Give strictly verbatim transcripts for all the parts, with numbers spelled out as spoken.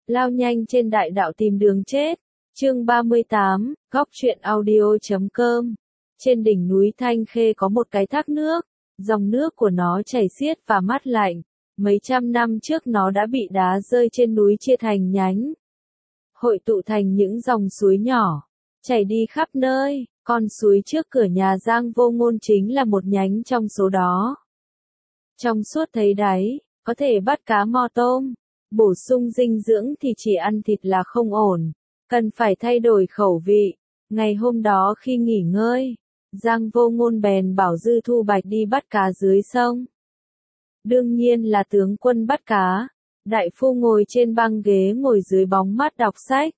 lao nhanh trên đại đạo tìm đường chết. Chương ba mươi tám, góc truyện audio chấm com. Trên đỉnh núi Thanh Khê có một cái thác nước, dòng nước của nó chảy xiết và mát lạnh. Mấy trăm năm trước nó đã bị đá rơi trên núi chia thành nhánh, hội tụ thành những dòng suối nhỏ, chảy đi khắp nơi. Con suối trước cửa nhà Giang Vô Ngôn chính là một nhánh trong số đó. Trong suốt thấy đáy, có thể bắt cá mò tôm, bổ sung dinh dưỡng thì chỉ ăn thịt là không ổn, cần phải thay đổi khẩu vị. Ngày hôm đó khi nghỉ ngơi, Giang Vô Ngôn bèn bảo Dư Thu Bạch đi bắt cá dưới sông. Đương nhiên là tướng quân bắt cá, đại phu ngồi trên băng ghế ngồi dưới bóng mát đọc sách.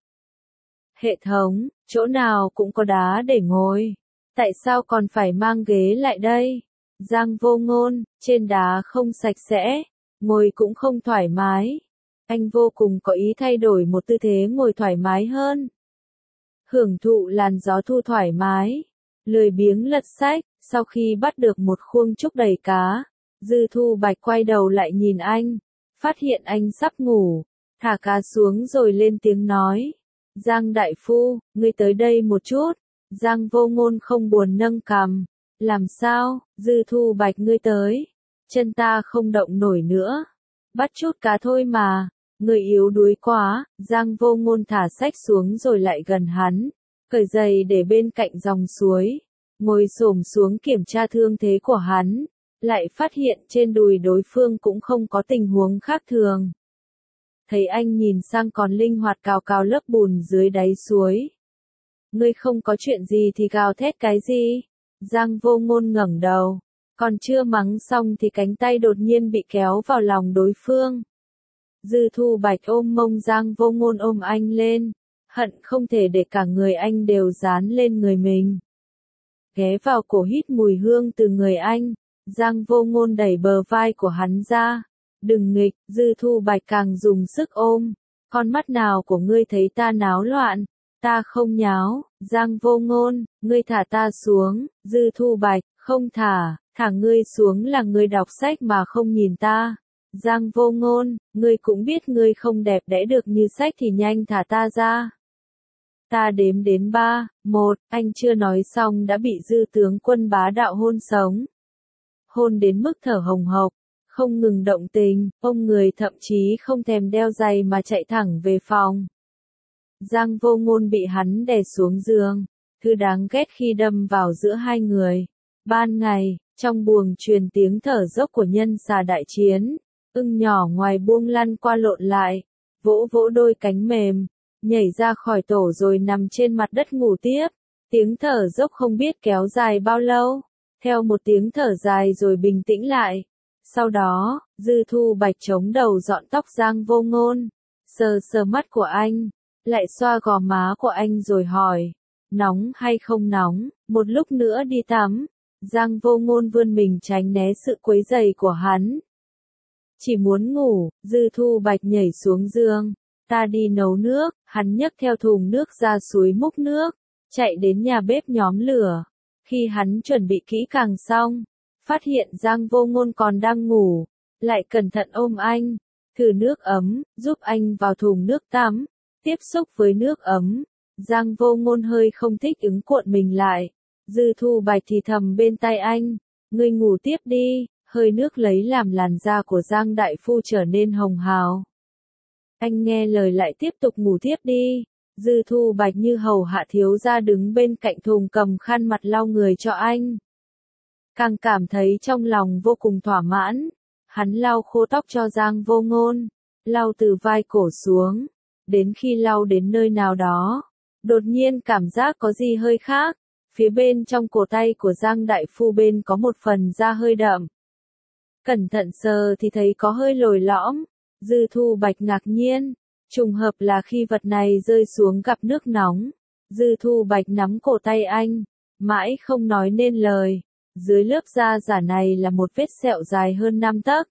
Hệ thống, chỗ nào cũng có đá để ngồi, tại sao còn phải mang ghế lại đây? Giang Vô Ngôn, trên đá không sạch sẽ, ngồi cũng không thoải mái. Anh vô cùng có ý thay đổi một tư thế ngồi thoải mái hơn. Hưởng thụ làn gió thu thoải mái, lười biếng lật sách. Sau khi bắt được một khuôn trúc đầy cá, Dư Thu Bạch quay đầu lại nhìn anh, phát hiện anh sắp ngủ, thả cá xuống rồi lên tiếng nói. Giang đại phu, ngươi tới đây một chút. Giang Vô Ngôn không buồn nâng cằm. Làm sao, Dư Thu Bạch ngươi tới? Chân ta không động nổi nữa. Bắt chút cá thôi mà. Người yếu đuối quá. Giang Vô Ngôn thả sách xuống rồi lại gần hắn, cởi giày để bên cạnh dòng suối, ngồi xổm xuống kiểm tra thương thế của hắn, lại phát hiện trên đùi đối phương cũng không có tình huống khác thường. Thấy anh nhìn sang còn linh hoạt cào cào lớp bùn dưới đáy suối. Ngươi không có chuyện gì thì gào thét cái gì? Giang Vô Ngôn ngẩng đầu, còn chưa mắng xong thì cánh tay đột nhiên bị kéo vào lòng đối phương. Dư Thu Bạch ôm mông Giang Vô Ngôn ôm anh lên, hận không thể để cả người anh đều dán lên người mình. Ghé vào cổ hít mùi hương từ người anh, Giang Vô Ngôn đẩy bờ vai của hắn ra. Đừng nghịch. Dư Thu Bạch càng dùng sức ôm. Con mắt nào của ngươi thấy ta náo loạn? Ta không nháo. Giang Vô Ngôn, ngươi thả ta xuống. Dư Thu Bạch, không thả, thả ngươi xuống là ngươi đọc sách mà không nhìn ta. Giang Vô Ngôn, ngươi cũng biết ngươi không đẹp đẽ được như sách thì nhanh thả ta ra. Ta đếm đến ba, một, anh chưa nói xong đã bị Dư tướng quân bá đạo hôn sống. Hôn đến mức thở hồng hộc, không ngừng động tình, ông người thậm chí không thèm đeo giày mà chạy thẳng về phòng. Giang Vô Ngôn bị hắn đè xuống giường, thứ đáng ghét khi đâm vào giữa hai người. Ban ngày, trong buồng truyền tiếng thở dốc của nhân xà đại chiến, ưng nhỏ ngoài buông lăn qua lộn lại, vỗ vỗ đôi cánh mềm, nhảy ra khỏi tổ rồi nằm trên mặt đất ngủ tiếp. Tiếng thở dốc không biết kéo dài bao lâu, theo một tiếng thở dài rồi bình tĩnh lại. Sau đó, Dư Thu Bạch chống đầu dọn tóc Giang Vô Ngôn, sờ sờ mắt của anh, lại xoa gò má của anh rồi hỏi, nóng hay không nóng, một lúc nữa đi tắm. Giang Vô Ngôn vươn mình tránh né sự quấy rầy của hắn. Chỉ muốn ngủ. Dư Thu Bạch nhảy xuống giường, ta đi nấu nước. Hắn nhấc theo thùng nước ra suối múc nước, chạy đến nhà bếp nhóm lửa. Khi hắn chuẩn bị kỹ càng xong, phát hiện Giang Vô Ngôn còn đang ngủ, lại cẩn thận ôm anh, thử nước ấm, giúp anh vào thùng nước tắm. Tiếp xúc với nước ấm, Giang Vô Ngôn hơi không thích ứng cuộn mình lại. Dư Thu Bạch thì thầm bên tai anh, ngươi ngủ tiếp đi. Hơi nước lấy làm làn da của Giang đại phu trở nên hồng hào. Anh nghe lời lại tiếp tục ngủ tiếp đi. Dư Thu Bạch như hầu hạ thiếu gia đứng bên cạnh thùng cầm khăn mặt lau người cho anh. Càng cảm thấy trong lòng vô cùng thỏa mãn. Hắn lau khô tóc cho Giang Vô Ngôn, lau từ vai cổ xuống, đến khi lau đến nơi nào đó, đột nhiên cảm giác có gì hơi khác. Phía bên trong cổ tay của Giang đại phu bên có một phần da hơi đậm. Cẩn thận sờ thì thấy có hơi lồi lõm. Dư Thu Bạch ngạc nhiên, trùng hợp là khi vật này rơi xuống gặp nước nóng. Dư Thu Bạch nắm cổ tay anh, mãi không nói nên lời. Dưới lớp da giả này là một vết sẹo dài hơn năm tấc.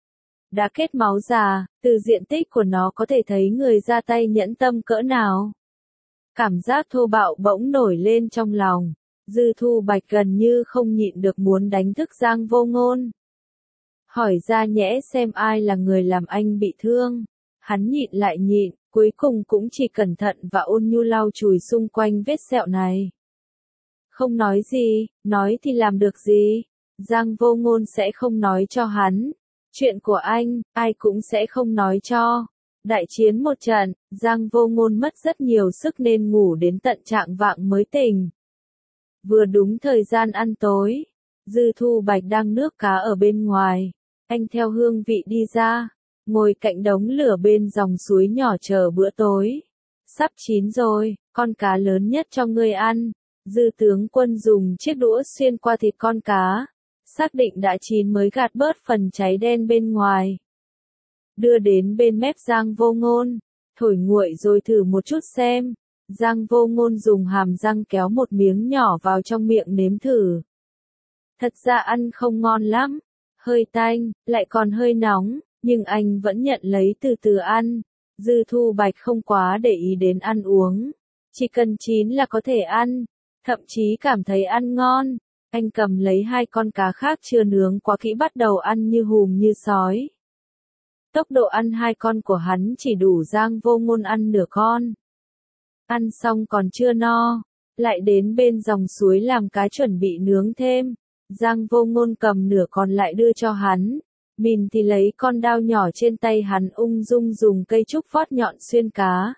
Đã kết máu già, từ diện tích của nó có thể thấy người ra tay nhẫn tâm cỡ nào. Cảm giác thô bạo bỗng nổi lên trong lòng. Dư Thu Bạch gần như không nhịn được muốn đánh thức Giang Vô Ngôn. Hỏi ra nhẽ xem ai là người làm anh bị thương. Hắn nhịn lại nhịn, Cuối cùng cũng chỉ cẩn thận và ôn nhu lau chùi xung quanh vết sẹo này. Không nói gì, nói thì làm được gì? Giang Vô Ngôn sẽ không nói cho hắn. Chuyện của anh, ai cũng sẽ không nói cho. Đại chiến một trận, Giang Vô Ngôn mất rất nhiều sức nên ngủ đến tận trạng vạng mới tỉnh. Vừa đúng thời gian ăn tối, Dư Thu Bạch đang nước cá ở bên ngoài. Anh theo hương vị đi ra, ngồi cạnh đống lửa bên dòng suối nhỏ chờ bữa tối. Sắp chín rồi, con cá lớn nhất cho ngươi ăn. Dư tướng quân dùng chiếc đũa xuyên qua thịt con cá, xác định đã chín mới gạt bớt phần cháy đen bên ngoài. Đưa đến bên mép Giang Vô Ngôn, thổi nguội rồi thử một chút xem. Giang Vô Ngôn dùng hàm răng kéo một miếng nhỏ vào trong miệng nếm thử. Thật ra ăn không ngon lắm, hơi tanh, lại còn hơi nóng, nhưng anh vẫn nhận lấy từ từ ăn. Dư Thu Bạch không quá để ý đến ăn uống, chỉ cần chín là có thể ăn, thậm chí cảm thấy ăn ngon. Anh cầm lấy hai con cá khác chưa nướng quá kỹ bắt đầu ăn như hùm như sói. Tốc độ ăn hai con của hắn chỉ đủ Giang Vô Ngôn ăn nửa con. Ăn xong còn chưa no, lại đến bên dòng suối làm cá chuẩn bị nướng thêm. Giang Vô Ngôn cầm nửa còn lại đưa cho hắn. Mình thì lấy con dao nhỏ trên tay hắn ung dung dùng cây trúc vót nhọn xuyên cá.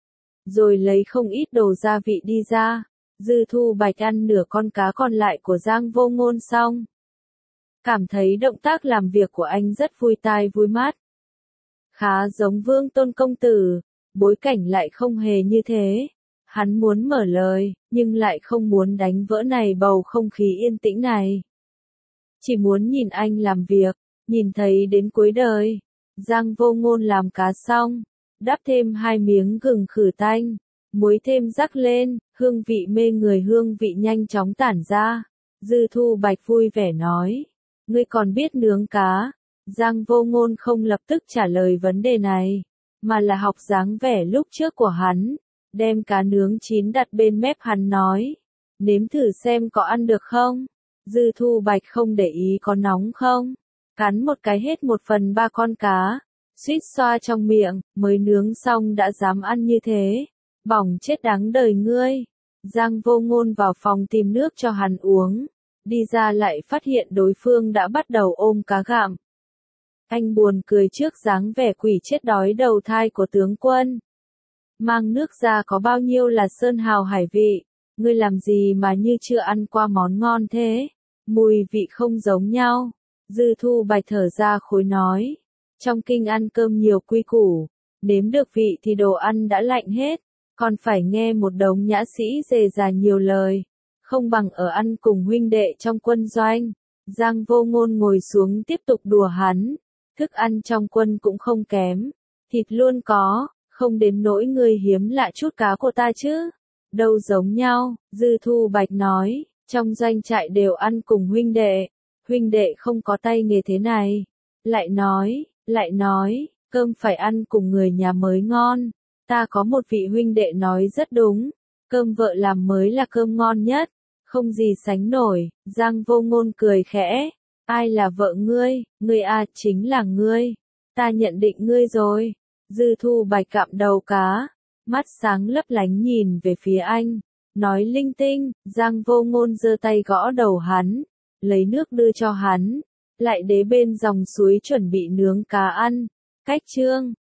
Rồi lấy không ít đồ gia vị đi ra. Dư Thu Bạch ăn nửa con cá còn lại của Giang Vô Ngôn xong. Cảm thấy động tác làm việc của anh rất vui tai vui mắt. Khá giống Vương Tôn công tử, bối cảnh lại không hề như thế. Hắn muốn mở lời, nhưng lại không muốn đánh vỡ này bầu không khí yên tĩnh này. Chỉ muốn nhìn anh làm việc, nhìn thấy đến cuối đời. Giang Vô Ngôn làm cá xong, đắp thêm hai miếng gừng khử tanh, muối thêm rắc lên, hương vị mê người hương vị nhanh chóng tản ra. Dư Thu Bạch vui vẻ nói, ngươi còn biết nướng cá. Giang Vô Ngôn không lập tức trả lời vấn đề này, mà là học dáng vẻ lúc trước của hắn, đem cá nướng chín đặt bên mép hắn nói, nếm thử xem có ăn được không. Dư Thu Bạch không để ý có nóng không, cắn một cái hết một phần ba con cá, suýt xoa trong miệng, mới nướng xong đã dám ăn như thế, bỏng chết đáng đời ngươi. Giang Vô Ngôn vào phòng tìm nước cho hắn uống, đi ra lại phát hiện đối phương đã bắt đầu ôm cá gặm. Anh buồn cười trước dáng vẻ quỷ chết đói đầu thai của tướng quân. Mang nước ra có bao nhiêu là sơn hào hải vị, ngươi làm gì mà như chưa ăn qua món ngon thế, mùi vị không giống nhau. Dư Thu Bạch thở ra khối nói, trong kinh ăn cơm nhiều quy củ, nếm được vị thì đồ ăn đã lạnh hết, còn phải nghe một đống nhã sĩ rề rà nhiều lời, không bằng ở ăn cùng huynh đệ trong quân doanh. Giang Vô Ngôn ngồi xuống tiếp tục đùa hắn. Thức ăn trong quân cũng không kém, thịt luôn có, không đến nỗi ngươi hiếm lạ chút cá của ta chứ. Đâu giống nhau, Dư Thu Bạch nói, trong doanh trại đều ăn cùng huynh đệ, huynh đệ không có tay nghề thế này. Lại nói, lại nói, cơm phải ăn cùng người nhà mới ngon, ta có một vị huynh đệ nói rất đúng, cơm vợ làm mới là cơm ngon nhất, không gì sánh nổi. Giang Vô Ngôn cười khẽ. Ai là vợ ngươi? Ngươi à, chính là ngươi. Ta nhận định ngươi rồi. Dư Thu Bạch cạm đầu cá, mắt sáng lấp lánh nhìn về phía anh, nói linh tinh. Giang Vô Ngôn giơ tay gõ đầu hắn, lấy nước đưa cho hắn, lại đế bên dòng suối chuẩn bị nướng cá ăn. Cách chương